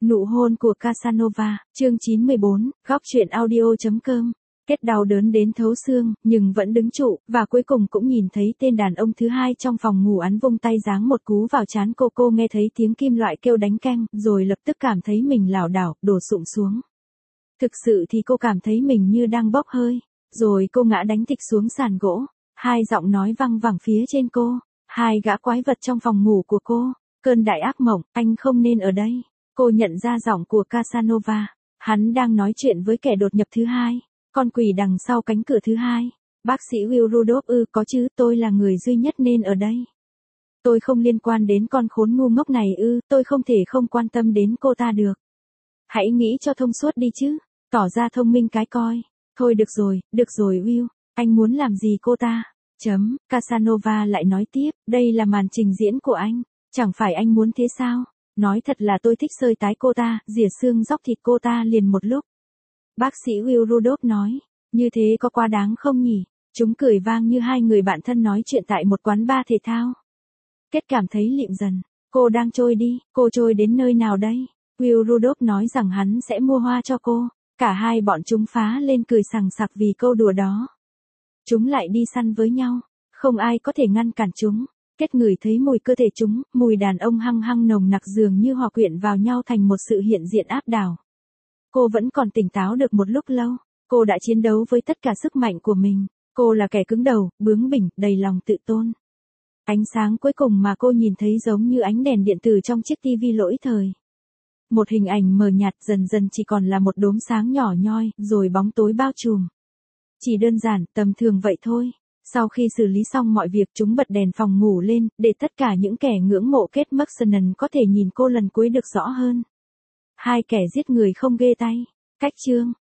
Nụ hôn của Casanova, chương 94, góc truyện audio.com. Kết đau đớn đến thấu xương, nhưng vẫn đứng trụ, và cuối cùng cũng nhìn thấy tên đàn ông thứ hai trong phòng ngủ án vung tay giáng một cú vào trán cô. Cô nghe thấy tiếng kim loại kêu đánh keng, rồi lập tức cảm thấy mình lảo đảo, đổ sụp xuống. Thực sự thì cô cảm thấy mình như đang bốc hơi, rồi cô ngã đánh thịch xuống sàn gỗ. Hai giọng nói văng vẳng phía trên cô, hai gã quái vật trong phòng ngủ của cô. Cơn đại ác mộng, anh không nên ở đây. Cô nhận ra giọng của Casanova. Hắn đang nói chuyện với kẻ đột nhập thứ hai. Con quỷ đằng sau cánh cửa thứ hai. Bác sĩ Will Rudolph có chứ, tôi là người duy nhất nên ở đây. Tôi không liên quan đến con khốn ngu ngốc này tôi không thể không quan tâm đến cô ta được. Hãy nghĩ cho thông suốt đi chứ, tỏ ra thông minh cái coi. Thôi được rồi Will, anh muốn làm gì cô ta? Casanova lại nói tiếp, đây là màn trình diễn của anh, chẳng phải anh muốn thế sao? Nói thật là tôi thích sơi tái cô ta, rỉa xương róc thịt cô ta liền một lúc. Bác sĩ Will Rudolph nói, như thế có quá đáng không nhỉ? Chúng cười vang như hai người bạn thân nói chuyện tại một quán bar thể thao. Kết cảm thấy lịm dần, cô đang trôi đi, cô trôi đến nơi nào đây? Will Rudolph nói rằng hắn sẽ mua hoa cho cô. Cả hai bọn chúng phá lên cười sằng sặc vì câu đùa đó. Chúng lại đi săn với nhau, không ai có thể ngăn cản chúng. Kết ngửi thấy mùi cơ thể chúng, mùi đàn ông hăng hăng nồng nặc dường như hòa quyện vào nhau thành một sự hiện diện áp đảo. Cô vẫn còn tỉnh táo được một lúc lâu, cô đã chiến đấu với tất cả sức mạnh của mình, cô là kẻ cứng đầu, bướng bỉnh, đầy lòng tự tôn. Ánh sáng cuối cùng mà cô nhìn thấy giống như ánh đèn điện tử trong chiếc tivi lỗi thời. Một hình ảnh mờ nhạt dần dần chỉ còn là một đốm sáng nhỏ nhoi, rồi bóng tối bao trùm. Chỉ đơn giản, tầm thường vậy thôi. Sau khi xử lý xong mọi việc chúng bật đèn phòng ngủ lên, để tất cả những kẻ ngưỡng mộ Kate McKinnon có thể nhìn cô lần cuối được rõ hơn. Hai kẻ giết người không ghê tay. Cách chương